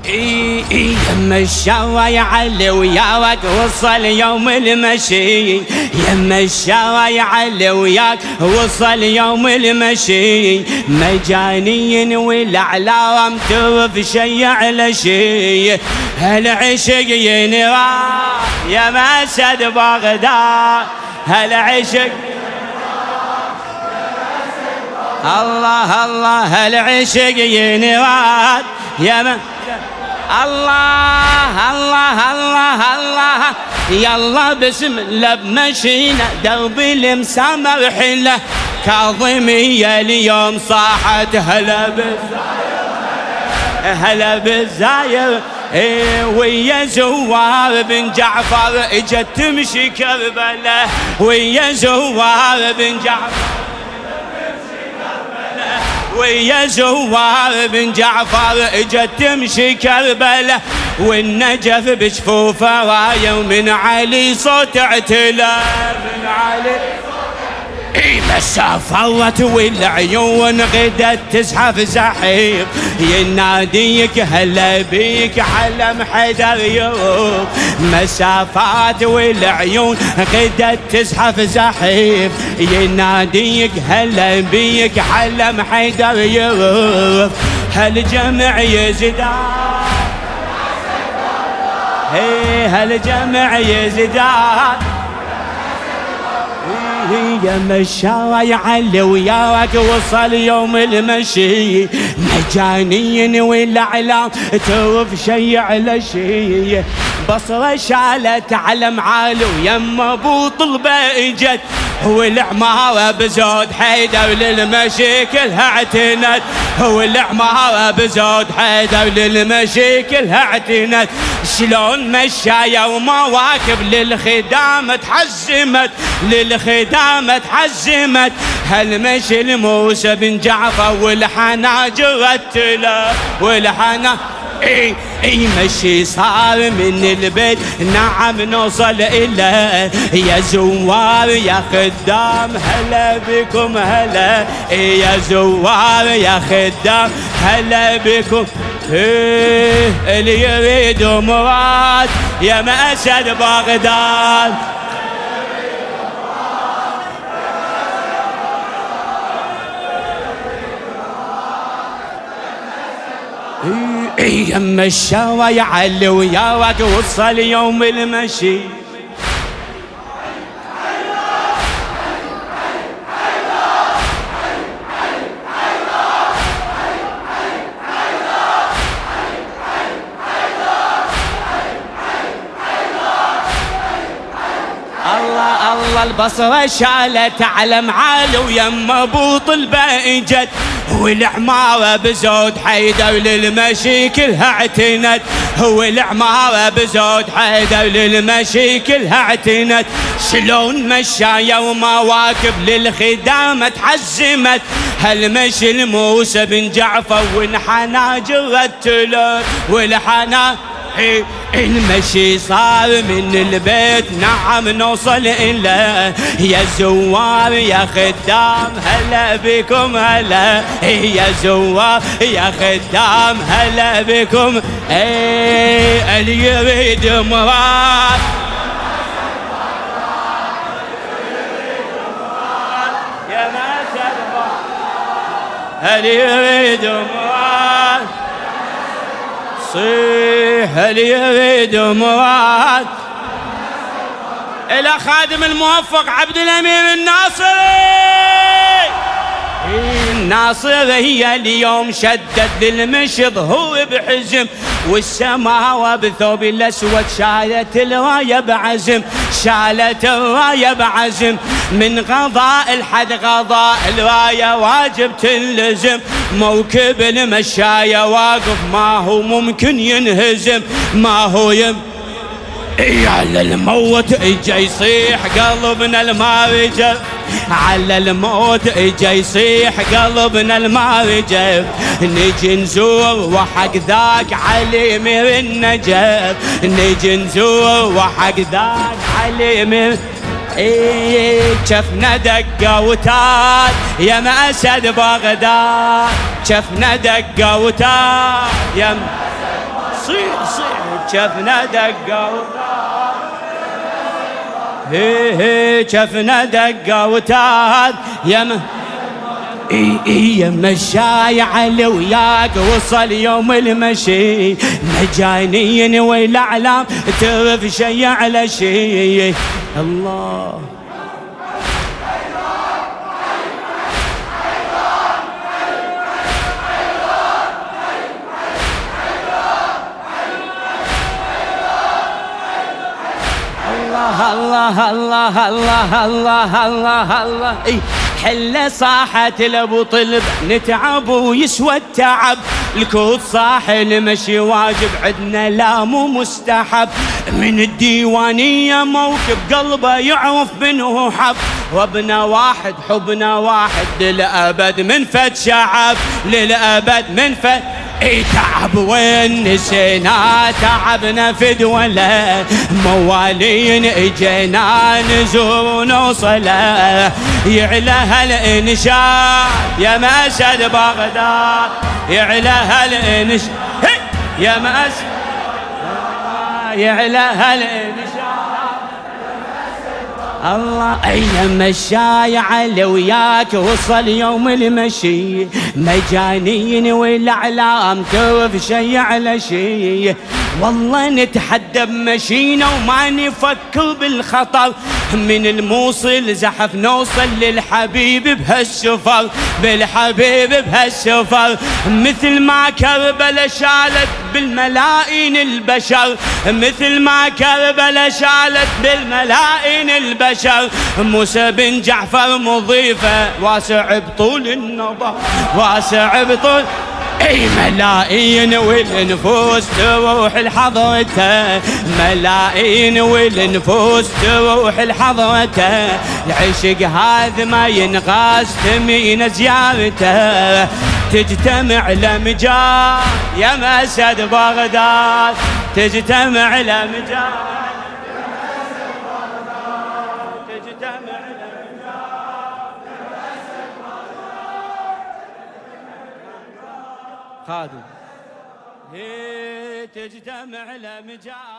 يم الشاوي علي وياك وصل يوم المشي، يم الشاوي علي وياك وصل يوم المشي، مجانين والاعلام ترف شي على شي، هالعشق ينرى يا مسد بغداد، هالعشق الله الله، هالعشق ينرى يا مسد الله الله الله الله، يلا بسم الله بمشينا درب المسامر حله، كاظمية اليوم صاحت هلا بالزاير هلا بالزاير، ويا زوار بن جعفر اجت تمشي كربلاء، ويا زوار بن جعفر ويا زوار بن جعفر اجت تمشي كربلاء، والنجف بجفوفه رايه ومن علي صوت اعتلى، من علي مسافرت والعيون غدت تزحف زحيف، يناديك هلا بيك علم حيدر يروح، مسافات والعيون غدت تزحف زحيف، يناديك هلا بيك علم حيدر يروح، هالجمع يزداد هالجمع يزداد، يا مشاي علي وياك وصل يوم المشي، مجانين والاعلام ترف شي على شي، بصرة شالت علم عالي ويم ابو طلبة اجت، والعمارة بزود حيدر للمشي كلها اعتنت، والعمارة بزود حيدر للمشي كلها اعتنت، شلون مشايا ومواكب للخدام تحزمت، للخدام تحزمت، هالمشي لموسى بن جعفر والحناجر التلا والحنا مشي صار من البيت نعم نوصل إله، يا زوار يا خدام هلا بكم هلا، يا زوار يا خدام هلا بكم، اللي يريد مراد يا مسد بغداد، يم الشاوي علي وياك وصل يوم المشي، الله الله البصرة شالت علم عالي ويم ابو طلبة اجت، والعمارة بزود حيدر للمشي كلها اعتنت، والعمارة بزود حيدر للمشي كلها اعتنت، شلون مشايا ومواكب للخدام تحزمت، هالمشي لموسى بن جعفر وانحناجر التلت والحنا المشي صار من البيت نعم نوصل إله، يا زوار يا خدام هلا بكم هلا، يا زوار يا خدام هلا بكم، اللي يريد مراد يا ما ترضى، اللي يريد مراد صيح، اللي يريد مراد، إلى خادم الموفق عبد الأمير الناصري، الناصرية اليوم شدد للمشي ظهور بحزم، والسماوة بثوب الأسود شالت الراية بعزم، شالت الراية بعزم، من غضاء الحد غضاء الراية واجب تنلزم، موكب المشاية واقف ما هو ممكن ينهزم، ما هو على الموت اجا يصيح قلبنا المارجة، على الموت اجا يصيح قلبنا المارجة، نجي نزور وحق ذاك علي مير النجف، نجي نزور وحق ذاك علي مير شفنا دقة وتاد يا مسد بغداد، شفنا دقة وتاد يا صيح صيح جفنا دقة جفنا دقة وتاد يم يم الشاي علي وياك وصل يوم المشي مجانين والاعلام تعرف شي على شي الله الله الله الله الله الله الله حلة صاحت لابو طلب نتعب ويسوى التعب الكوت صاح المشي واجب عدنا لا مو مستحب من الديوانية موكب قلبه يعرف منه حب وابنا واحد حبنا واحد للأبد من فد شعب للأبد من فد تعب وين نسينا تعبنا في دولة موالين اجينا نزور ونوصل يعلى هالانشاء يا مسجد بغداد يعلى هالانشاء يا مسجد يعلى هالانشاء الله ايام الشاي علي وياك وصل يوم المشي مجانين والاعلام تعرف شي على شي والله نتحدى بمشينا وما نفكر بالخطر من الموصل زحف نوصل للحبيب بهالسفر بالحبيب بهالسفر مثل ما كربلة شالت بالملايين البشر مثل ما كربلة شالت بالملايين البشر موسى بن جعفر مضيفة واسع بطول النظر واسع بطول ملايين والنفوس تروح لحضرته ملايين والنفوس تروح لحضرته العشق هذا ما ينقاس ثمين زيارته تجتمع لمجال يا مسجد بغداد تجتمع لمجال تجتمع خادم تجتمع لمجال